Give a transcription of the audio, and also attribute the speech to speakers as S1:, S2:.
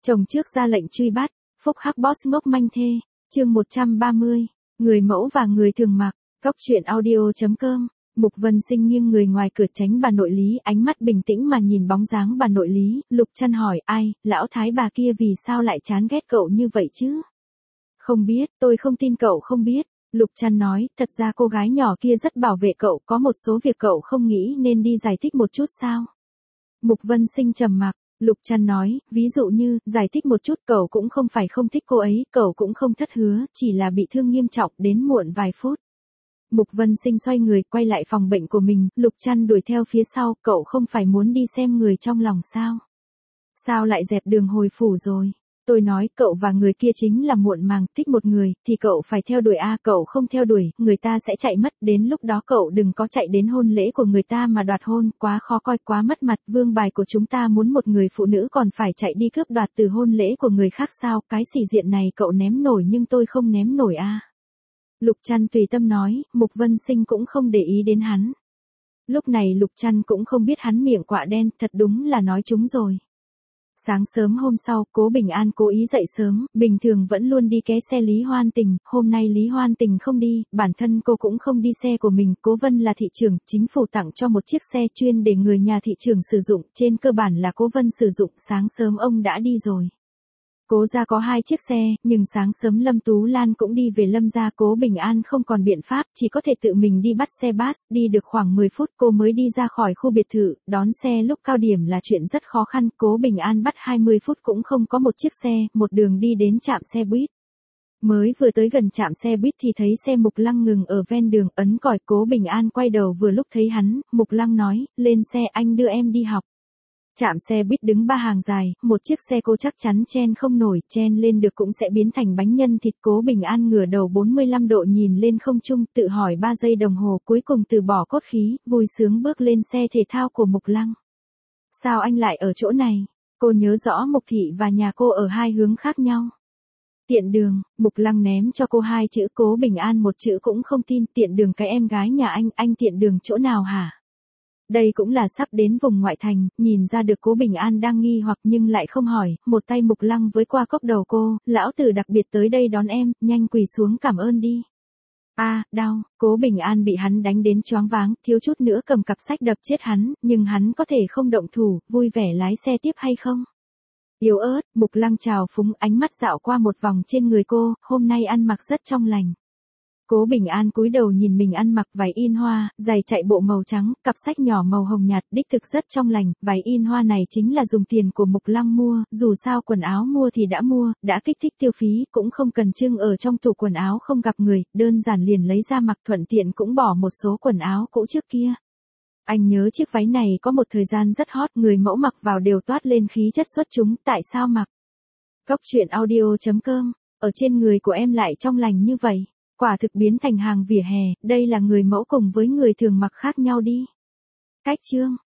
S1: Chồng trước ra lệnh truy bắt, phúc hắc boss ngốc manh thê, chương 130, người mẫu và người thường mặc, góc truyện audio.com. Mục Vân Sinh nghiêng người ngoài cửa tránh bà nội Lý, ánh mắt bình tĩnh mà nhìn bóng dáng bà nội Lý. Lục Trăn hỏi, ai, lão thái bà kia vì sao lại chán ghét cậu như vậy chứ? Không biết, tôi không tin cậu không biết. Lục Trăn nói, thật ra cô gái nhỏ kia rất bảo vệ cậu, có một số việc cậu không nghĩ nên đi giải thích một chút sao? Mục Vân Sinh trầm mặc. Lục Trăn nói, ví dụ như, giải thích một chút, cậu cũng không phải không thích cô ấy, cậu cũng không thất hứa, chỉ là bị thương nghiêm trọng, đến muộn vài phút. Mục Vân Sinh xoay người, quay lại phòng bệnh của mình, Lục Trăn đuổi theo phía sau, cậu không phải muốn đi xem người trong lòng sao? Sao lại dẹp đường hồi phủ rồi? Tôi nói, cậu và người kia chính là muộn màng, thích một người, thì cậu phải theo đuổi cậu không theo đuổi, người ta sẽ chạy mất, đến lúc đó cậu đừng có chạy đến hôn lễ của người ta mà đoạt hôn, quá khó coi, quá mất mặt, vương bài của chúng ta muốn một người phụ nữ còn phải chạy đi cướp đoạt từ hôn lễ của người khác sao, cái sĩ diện này cậu ném nổi nhưng tôi không ném nổi Lục Trăn tùy tâm nói, Mục Vân Sinh cũng không để ý đến hắn. Lúc này Lục Trăn cũng không biết hắn miệng quạ đen, thật đúng là nói chúng rồi. Sáng sớm hôm sau, Cố Bình An cố ý dậy sớm, bình thường vẫn luôn đi ké xe Lý Hoan Tình, hôm nay Lý Hoan Tình không đi, bản thân cô cũng không đi xe của mình, Cố Vân là thị trưởng, chính phủ tặng cho một chiếc xe chuyên để người nhà thị trưởng sử dụng, trên cơ bản là Cố Vân sử dụng, sáng sớm ông đã đi rồi. Cố gia có 2 chiếc xe, nhưng sáng sớm Lâm Tú Lan cũng đi về Lâm gia, Cố Bình An không còn biện pháp, chỉ có thể tự mình đi bắt xe bus, đi được khoảng 10 phút cô mới đi ra khỏi khu biệt thự, đón xe lúc cao điểm là chuyện rất khó khăn, Cố Bình An bắt 20 phút cũng không có một chiếc xe, một đường đi đến trạm xe buýt. Mới vừa tới gần trạm xe buýt thì thấy xe Mục Lăng ngừng ở ven đường, ấn còi, Cố Bình An quay đầu vừa lúc thấy hắn, Mục Lăng nói, lên xe anh đưa em đi học. Trạm xe buýt đứng 3 hàng dài, một chiếc xe cô chắc chắn chen không nổi, chen lên được cũng sẽ biến thành bánh nhân thịt. Cố Bình An ngửa đầu 45 độ nhìn lên không trung, tự hỏi 3 giây đồng hồ, cuối cùng từ bỏ cốt khí, vui sướng bước lên xe thể thao của Mục Lăng. Sao anh lại ở chỗ này? Cô nhớ rõ Mục Thị và nhà cô ở 2 hướng khác nhau. Tiện đường, Mục Lăng ném cho cô 2 chữ, Cố Bình An một chữ cũng không tin, tiện đường cái em gái nhà anh tiện đường chỗ nào hả? Đây cũng là sắp đến vùng ngoại thành, nhìn ra được Cố Bình An đang nghi hoặc nhưng lại không hỏi, một tay Mục Lăng với qua cốc đầu cô, lão tử đặc biệt tới đây đón em, nhanh quỳ xuống cảm ơn đi. Đau, Cố Bình An bị hắn đánh đến choáng váng, thiếu chút nữa cầm cặp sách đập chết hắn, nhưng hắn có thể không động thủ, vui vẻ lái xe tiếp hay không? Yếu ớt, Mục Lăng trào phúng, ánh mắt dạo qua một vòng trên người cô, hôm nay ăn mặc rất trong lành. Cố Bình An cúi đầu nhìn mình ăn mặc váy in hoa, giày chạy bộ màu trắng, cặp sách nhỏ màu hồng nhạt, đích thực rất trong lành, váy in hoa này chính là dùng tiền của Mục Lăng mua, dù sao quần áo mua thì đã mua, đã kích thích tiêu phí, cũng không cần trưng ở trong tủ quần áo không gặp người, đơn giản liền lấy ra mặc, thuận tiện cũng bỏ một số quần áo cũ trước kia. Anh nhớ chiếc váy này có một thời gian rất hot, người mẫu mặc vào đều toát lên khí chất xuất chúng, tại sao mặc? Góc truyện audio.com, ở trên người của em lại trong lành như vậy. Quả thực biến thành hàng vỉa hè, đây là người mẫu cùng với người thường mặc khác nhau đi. Cách chương